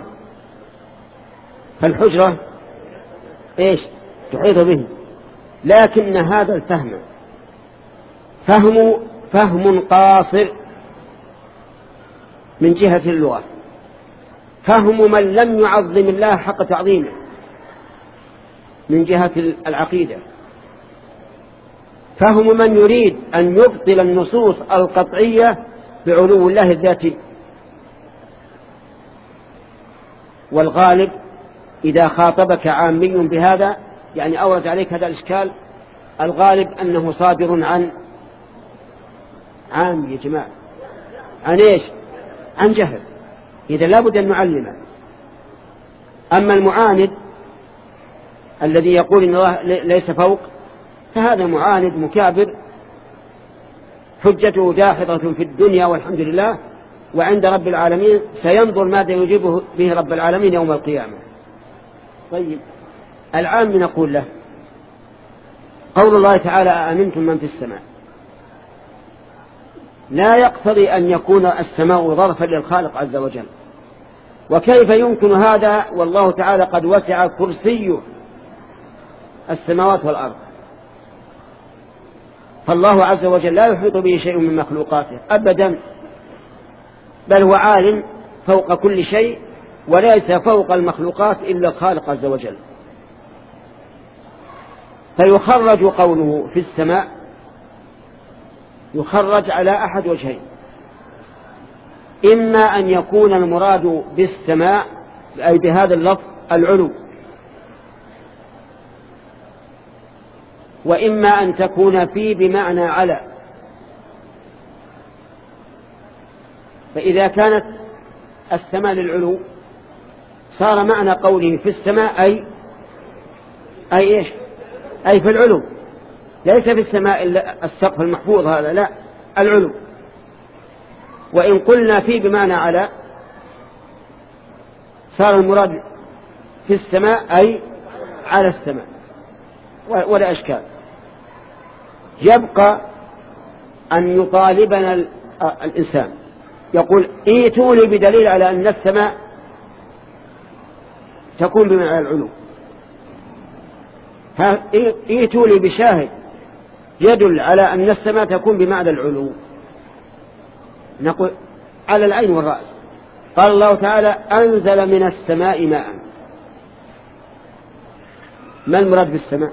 فالحجرة إيش؟ تحيط به. لكن هذا الفهم فهم فهم قاصر من جهة اللغة، فهم من لم يعظم الله حق تعظيمه من جهة العقيدة، فهم من يريد أن يبطل النصوص القطعية بعلو الله الذاتي. والغالب إذا خاطبك عامي بهذا يعني أورد عليك هذا الإشكال، الغالب أنه صادر عن عام يا جماعة، عن إيش؟ عن جهل. إذا لابد أن نعلمه. أما المعاند الذي يقول إن الله ليس فوق فهذا معاند مكابر، حجته داحضة في الدنيا والحمد لله، وعند رب العالمين سينظر ماذا يجيبه به رب العالمين يوم القيامة. طيب العام نقول له قول الله تعالى أأمنتم من في السماء لا يقتضي أن يكون السماء ظرفا للخالق عز وجل، وكيف يمكن هذا والله تعالى قد وسع كرسيه السماوات والأرض، فالله عز وجل لا يحيط به شيء من مخلوقاته أبدا، بل هو عالم فوق كل شيء، وليس فوق المخلوقات إلا الخالق عز وجل. فيخرج قوله في السماء يخرج على أحد وجهين، إما أن يكون المراد بالسماء أي بهذا اللفظ العلو، وإما أن تكون في بمعنى على. فإذا كانت السماء للعلو صار معنى قوله في السماء أي أي إيش؟ أي في العلو، ليس في السماء إلا السقف المحفوظ هذا، لا، العلو. وإن قلنا في بمعنى على صار المراد في السماء أي على السماء، ولا أشكال. يبقى أن يطالبنا الإنسان يقول ائتوني بدليل على أن السماء تكون بمعنى العلو، ائتوني بشاهد يدل على أن السماء تكون بمعنى العلو. نقول على العين والرأس. قال الله تعالى أنزل من السماء ماء، ما المراد بالسماء؟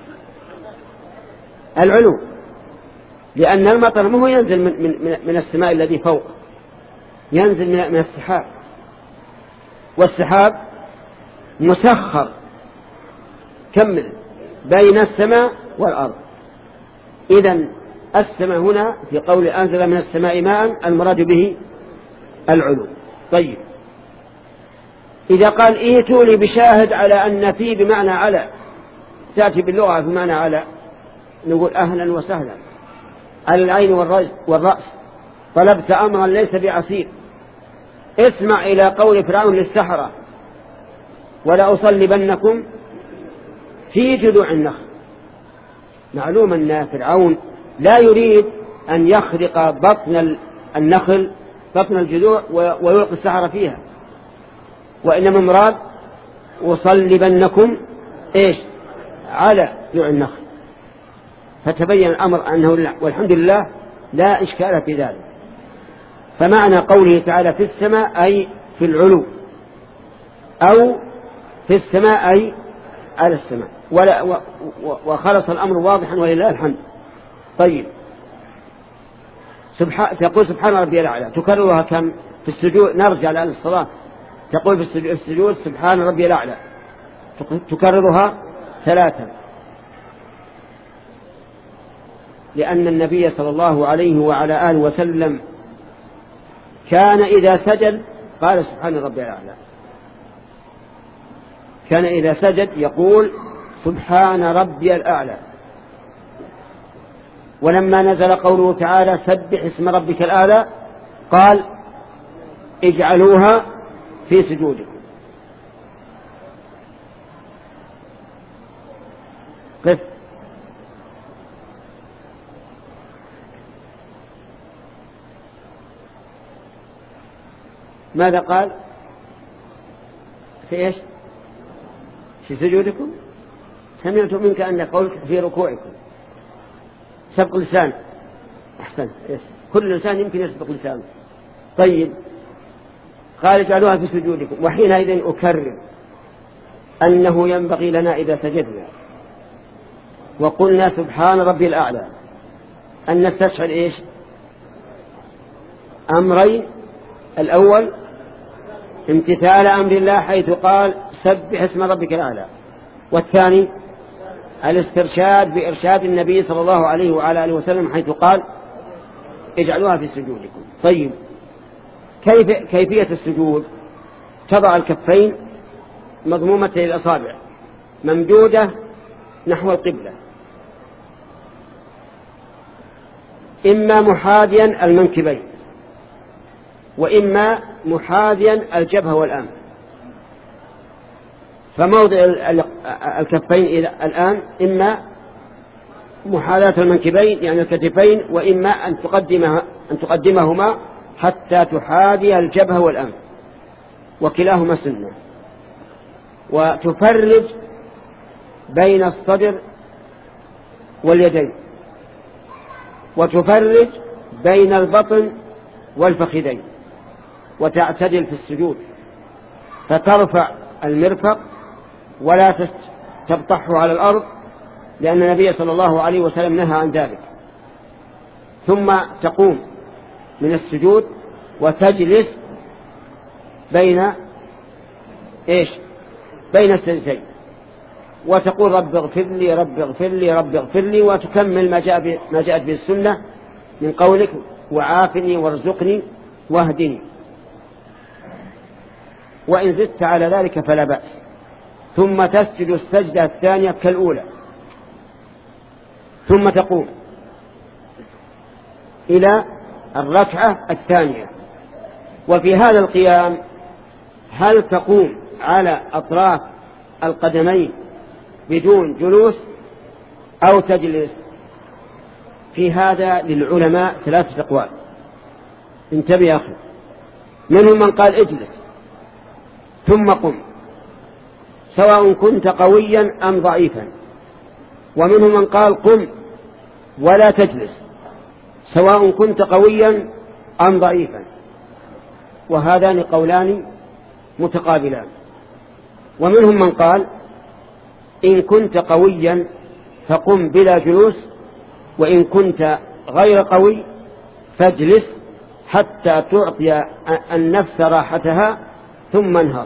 العلو، لأن المطر ما هو ينزل من, من, من السماء الذي فوق، ينزل من, من السحاب، والسحاب مسخر كمل بين السماء والأرض. إذن السماء هنا في قول أنزل من السماء ماء المراد به العلو. طيب، إذا قال ائتوا لي بشاهد على أن في بمعنى على، تأتي باللغة بمعنى على، نقول أهلا وسهلا، على العين والرأس، طلبت أمرا ليس بعسير. اسمع إلى قول فرعون للسحرة ولا أصلبنكم في جذوع النخل. معلوم أن فرعون لا يريد أن يخرق بطن النخل، بطن الجذوع، ويلقي السحرة فيها، وإنما مراد أصلبنكم إيش على جذوع النخل. فتبين الأمر أنه لا، والحمد لله لا إشكال في ذلك. فمعنى قوله تعالى في السماء أي في العلو، أو في السماء أي على السماء، ولا و و وخلص الأمر واضحا ولله الحمد. طيب، سبحان تقول سبحان ربي الأعلى، تكررها كم في السجود؟ نرجع لأن الصلاة تقول في السجود سبحان ربي الأعلى، تكررها ثلاثا، لأن النبي صلى الله عليه وعلى آله وسلم كان إذا سجد قال سبحان ربي الأعلى، كان إذا سجد يقول سبحان ربي الأعلى. ولما نزل قوله تعالى سبح اسم ربك الأعلى قال اجعلوها في سجودكم. قف. ماذا قال في إيش؟ في سجودكم. سمعت منك أن قولك في ركوعكم. سبق لسان. أحسن. كل لسان يمكن يسبق لسانه. طيب، قال اجعلوها في سجودكم. وحينئذ أكرر أنه ينبغي لنا إذا سجدنا وقلنا سبحان ربي الأعلى أن نستشعر إيش؟ أمرين. الأول امتثال أمر الله حيث قال سبح اسم ربك الأعلى، والثاني الاسترشاد بإرشاد النبي صلى الله عليه وعلى آله وسلم حيث قال اجعلوها في سجودكم. طيب، كيف كيفية السجود؟ تضع الكفين مضمومتين الأصابع ممدودة نحو القبلة، إما محاذيا المنكبين وإما محاذيا الجبهة والأنف. فموضع الكفين الآن إما محاذاة المنكبين يعني الكتفين، وإما أن تقدمها أن تقدمهما حتى تحاذي الجبهة والأنف، وكلاهما سنة. وتفرج بين الصدر واليدين، وتفرج بين البطن والفخذين، وتعتدل في السجود، فترفع المرفق ولا تبطحه على الأرض، لأن النبي صلى الله عليه وسلم نهى عن ذلك. ثم تقوم من السجود وتجلس بين إيش؟ بين السجدتين، وتقول رب اغفر لي رب اغفر لي رب اغفر لي، وتكمل ما جاء ما جاءت به السنة من قولك وعافني وارزقني واهدني. وإن زدت على ذلك فلا بأس. ثم تسجد السجدة الثانية كالأولى، ثم تقوم إلى الركعة الثانية. وفي هذا القيام هل تقوم على أطراف القدمين بدون جلوس أو تجلس؟ في هذا للعلماء ثلاثة أقوال. انتبه يا أخي. منهم من قال اجلس ثم قم سواء كنت قويا أم ضعيفا، ومنهم من قال قم ولا تجلس سواء كنت قويا أم ضعيفا، وهذان قولان متقابلان. ومنهم من قال إن كنت قويا فقم بلا جلوس، وإن كنت غير قوي فاجلس حتى تعطي النفس راحتها ثم انهض.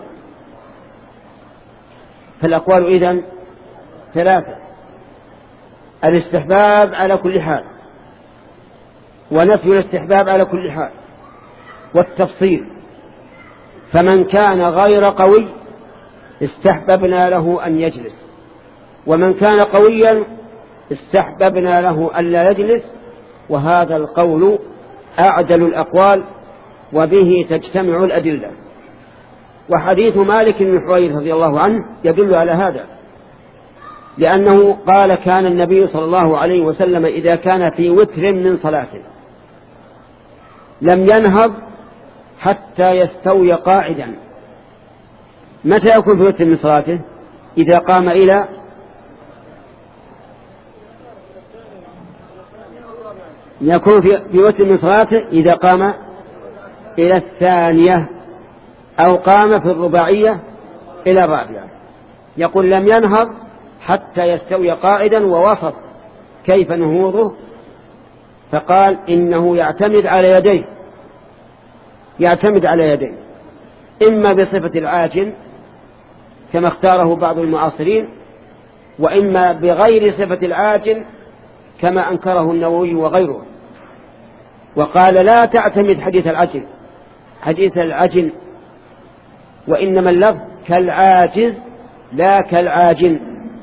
فالأقوال إذن ثلاثة: الاستحباب على كل حال، ونفي الاستحباب على كل حال، والتفصيل. فمن كان غير قوي استحببنا له أن يجلس، ومن كان قويا استحببنا له أن لا يجلس، وهذا القول أعدل الأقوال وبه تجتمع الأدلة. وحديث مالك بن حويرث رضي الله عنه يدل على هذا، لأنه قال: كان النبي صلى الله عليه وسلم إذا كان في وتر من صلاته لم ينهض حتى يستوي قاعدا. متى يكون في وتر من صلاته؟ إذا قام إلى يكون في وتر من صلاته إذا قام إلى الثانية، أو قام في الرباعية إلى الرابعة. يقول: لم ينهض حتى يستوي قاعدا، ووصف كيف نهوضه، فقال: إنه يعتمد على يديه يعتمد على يديه إما بصفة العاجن كما اختاره بعض المعاصرين، وإما بغير صفة العاجن كما أنكره النووي وغيره. وقال: لا تعتمد حديث العجن حديث العجن وإنما اللفظ كالعاجز لا كالعاجن.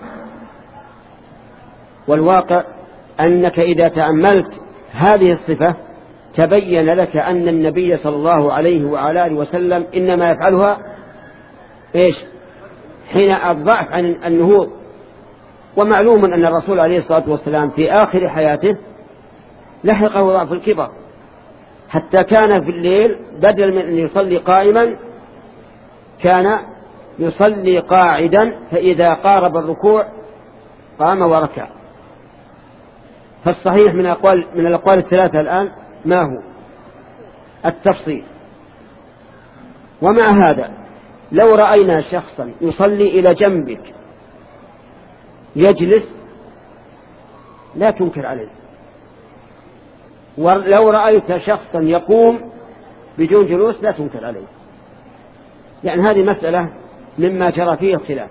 والواقع أنك إذا تأملت هذه الصفة تبين لك أن النبي صلى الله عليه وعلى آله وسلم إنما يفعلها إيش؟ حين الضعف عن النهوض. ومعلوم أن الرسول عليه الصلاة والسلام في آخر حياته لحقه ضعف الكبر، حتى كان في الليل بدل من أن يصلي قائما كان يصلي قاعدا، فإذا قارب الركوع قام وركع. فالصحيح من أقوال من الأقوال الثلاثة الآن ما هو؟ التفصيل. ومع هذا لو رأينا شخصا يصلي إلى جنبك يجلس لا تنكر عليه، ولو رأيت شخصا يقوم بدون جلوس لا تنكر عليه، لأن هذه مسألة مما جرى فيه الخلاف.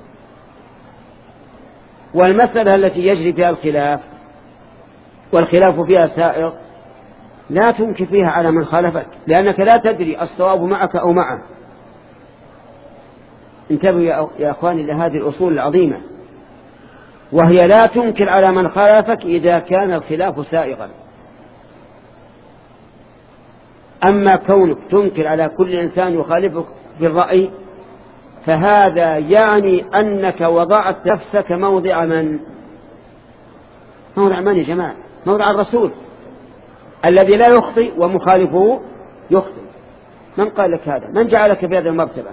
والمسألة التي يجري فيها الخلاف والخلاف فيها سائر لا تنكر فيها على من خالفك، لأنك لا تدري الصواب معك أو معه. انتبهوا يا أخواني لهذه الأصول العظيمة، وهي لا تنكر على من خالفك إذا كان الخلاف سائغا. أما كونك تنكر على كل إنسان يخالفك بالرأي فهذا يعني أنك وضعت نفسك موضع من؟ موضع من يا جماعة؟ موضع الرسول الذي لا يخطئ ومخالفه يخطئ. من قال لك هذا؟ من جعلك في هذه المرتبة؟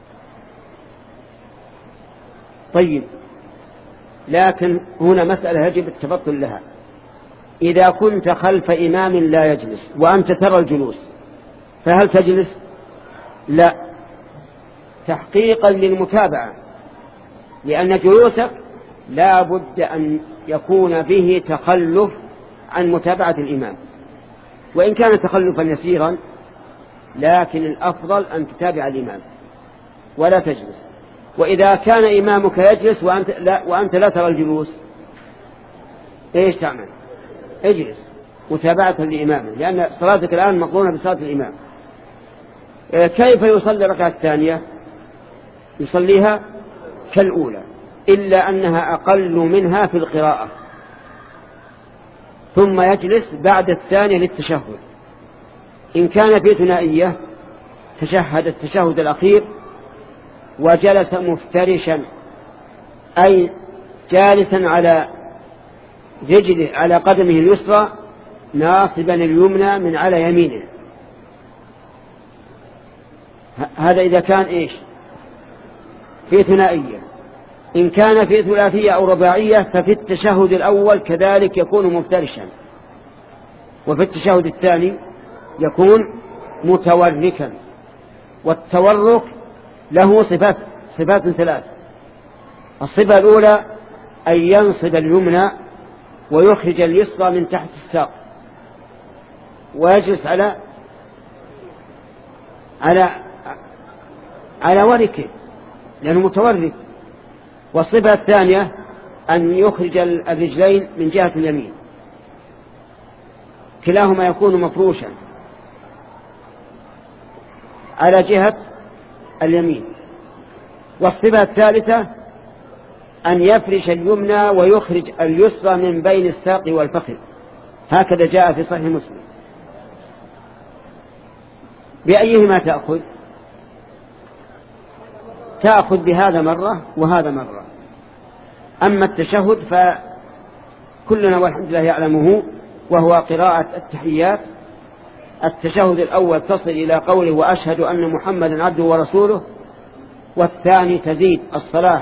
طيب، لكن هنا مسألة يجب التفطن لها. إذا كنت خلف إمام لا يجلس وأنت ترى الجلوس فهل تجلس؟ لا، تحقيقا للمتابعة، لأن جلوسك لا بد أن يكون به تخلف عن متابعة الإمام، وإن كان تخلفا يسيرا لكن الأفضل أن تتابع الإمام ولا تجلس. وإذا كان إمامك يجلس وأنت لا, وأنت لا ترى الجلوس إيش تعمل؟ اجلس متابعة لإمامه، لأن صلاتك الآن مقرونة بصلاة الإمام. كيف يصلي الركعة الثانية؟ يصليها كالأولى إلا أنها أقل منها في القراءة، ثم يجلس بعد الثانية للتشهد. إن كان في ثنائية تشهد التشهد الأخير وجلس مفترشا، أي جالسا على رجله على قدمه اليسرى ناصبا اليمنى من على يمينه. هذا إذا كان إيش؟ في ثنائية. إن كان في ثلاثية أو رباعية ففي التشهد الأول كذلك يكون مفترشا، وفي التشهد الثاني يكون متوركا. والتورك له صفات صفات ثلاث: الصفة الأولى أن ينصب اليمنى ويخرج اليسرى من تحت الساق ويجلس على على على وركه لأنه متورك. والصفة الثانية أن يخرج الرجلين من جهة اليمين، كلاهما يكون مفروشا على جهة اليمين. والصفة الثالثة أن يفرش اليمنى ويخرج اليسرى من بين الساق والفخذ، هكذا جاء في صحيح مسلم. بأيهما تأخذ؟ تأخذ بهذا مرة وهذا مرة. أما التشهد فكلنا والحمد لله يعلمه، وهو قراءة التحيات. التشهد الأول تصل إلى قوله وأشهد أن محمدا عبده ورسوله، والثاني تزيد الصلاة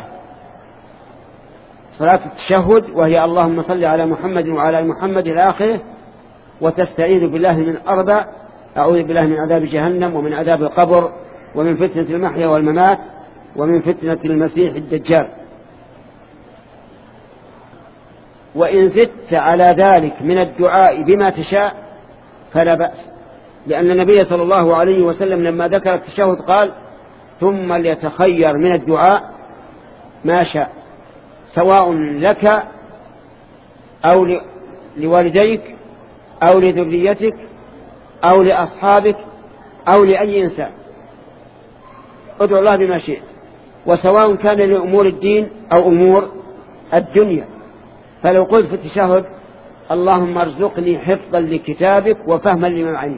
صلاة التشهد وهي اللهم صل على محمد وعلى محمد إلى آخره، وتستعيذ بالله من أربع: أعوذ بالله من عذاب جهنم ومن عذاب القبر ومن فتنة المحيا والممات ومن فتنة المسيح الدجال. وإن زدت على ذلك من الدعاء بما تشاء فلا بأس، لأن النبي صلى الله عليه وسلم لما ذكر التشهد قال: ثم ليتخير من الدعاء ما شاء، سواء لك أو لوالديك أو لذريتك أو لأصحابك أو لأي إنسان، ادعو الله بما شئت، وسواء كان لأمور الدين أو أمور الدنيا. فلو قلت في التشهد اللهم ارزقني حفظا لكتابك وفهما لمعانيه،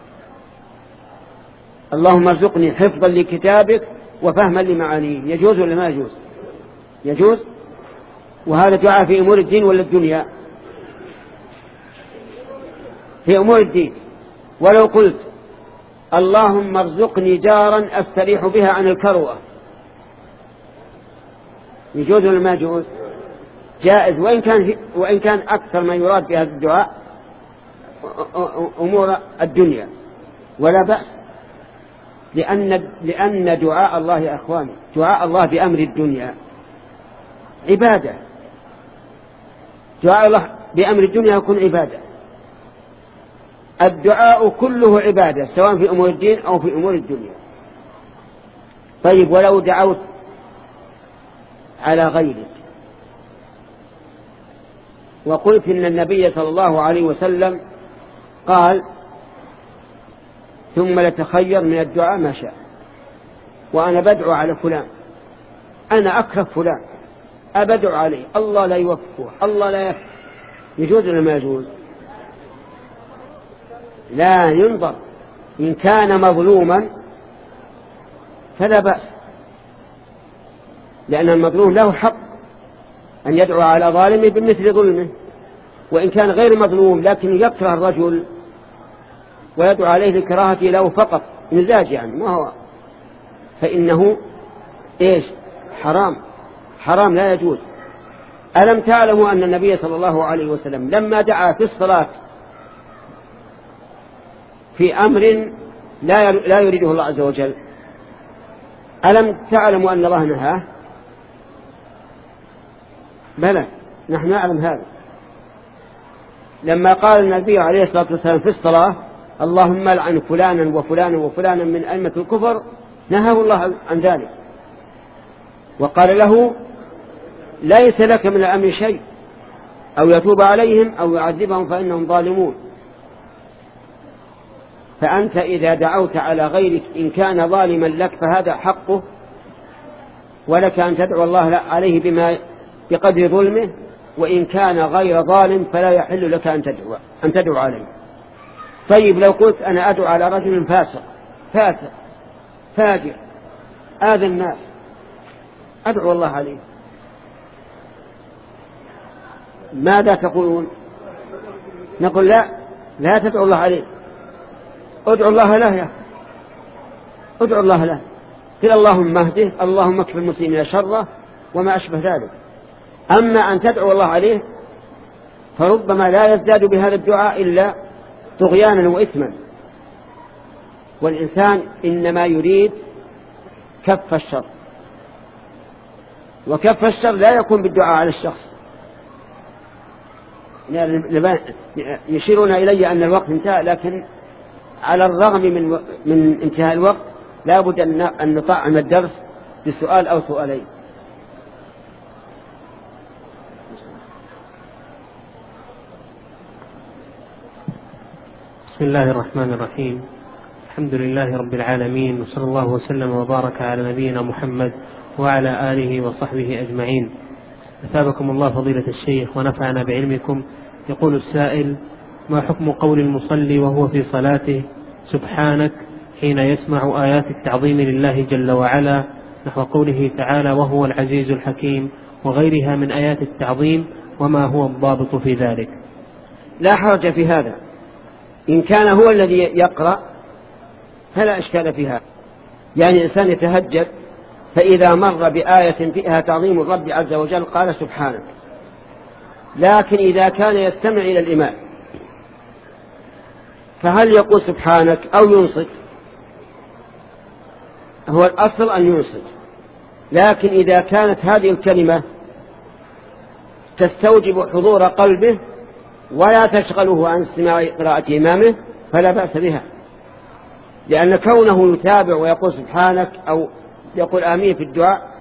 اللهم ارزقني حفظا لكتابك وفهما لمعانيه، يجوز ولا ما يجوز؟ يجوز. وهذا دعاء في أمور الدين ولا الدنيا؟ في أمور الدين. ولو قلت اللهم ارزقني دارا أستريح بها عن الكروة، يجوز ولا ما يجوز؟ جائز، وإن كان وإن كان أكثر ما يراد بهذا الدعاء أمور الدنيا، ولا بأس، لأن لأن دعاء الله يا أخواني، دعاء الله بأمر الدنيا عبادة. دعاء الله بأمر الدنيا يكون عبادة. الدعاء كله عبادة، سواء في أمور الدين أو في أمور الدنيا. طيب، ولو دعوت على غيرك وقلت إن النبي صلى الله عليه وسلم قال: ثم لتخير من الدعاء ما شاء، وأنا بدعو على فلان، أنا أكره فلان، أبدعو عليه، الله لا يوفقه، الله لا يفقه، يجوز ولا ما يجوز؟ لا ينظر، إن كان مظلوما فلا بأس، لأن المظلوم له حق أن يدعو على ظالمه بمثل ظلمه. وإن كان غير مظلوم لكن يكره الرجل ويدعو عليه لكراهته له فقط، مزاج يعني، ما هو، فإنه إيش؟ حرام، حرام، لا يجوز. ألم تعلموا أن النبي صلى الله عليه وسلم لما دعا في الصلاة في أمر لا لا يريده الله عز وجل، ألم تعلموا أن الله نهاه؟ بلى، نحن نعلم هذا. لما قال النبي عليه الصلاة والسلام في الصلاة اللهم لعن فلانا وفلانا وفلانا من أئمة الكفر، نهاه الله عن ذلك، وقال له: ليس لك من الأمر شيء، أو يتوب عليهم أو يعذبهم فإنهم ظالمون. فأنت إذا دعوت على غيرك إن كان ظالما لك فهذا حقه، ولك أن تدعو الله عليه بما بقدر ظلمه، وإن كان غير ظالم فلا يحل لك أن تدعو, أن تدعو عليه. طيب، لو قلت أنا أدعو على رجل فاسق فاسق فاجر آذى الناس، أدعو الله عليه، ماذا تقولون؟ نقول لا، لا تدعو الله عليه، ادعو الله له، يا ادعو الله له، قل اللهم اهده، اللهم اكفر المسلمين شره، وما أشبه ذلك. أما أن تدعو الله عليه فربما لا يزداد بهذا الدعاء إلا طغيانا وإثما، والإنسان إنما يريد كف الشر. وكف الشر لا يكون بالدعاء على الشخص. يشيرون إلي أن الوقت انتهى، لكن على الرغم من من انتهاء الوقت لا بد أن نطعم الدرس بسؤال أو سؤالين. بسم الله الرحمن الرحيم. الحمد لله رب العالمين، وصلى الله وسلم وبارك على نبينا محمد وعلى آله وصحبه أجمعين. أثابكم الله فضيلة الشيخ ونفعنا بعلمكم. يقول السائل: ما حكم قول المصلي وهو في صلاته سبحانك حين يسمع آيات التعظيم لله جل وعلا، نحو قوله تعالى وهو العزيز الحكيم وغيرها من آيات التعظيم، وما هو الضابط في ذلك؟ لا حرج في هذا إن كان هو الذي يقرأ فلا إشكال فيها. يعني إنسان يتهجد فإذا مر بآية فيها تعظيم الرب عز وجل قال سبحانك. لكن إذا كان يستمع إلى الإمام فهل يقول سبحانك أو ينصت؟ هو الأصل أن ينصت، لكن إذا كانت هذه الكلمة تستوجب حضور قلبه ولا تشغله عن استماع قراءة إمامه فلا بأس بها، لأن كونه يتابع ويقول سبحانك أو يقول آمين في الدعاء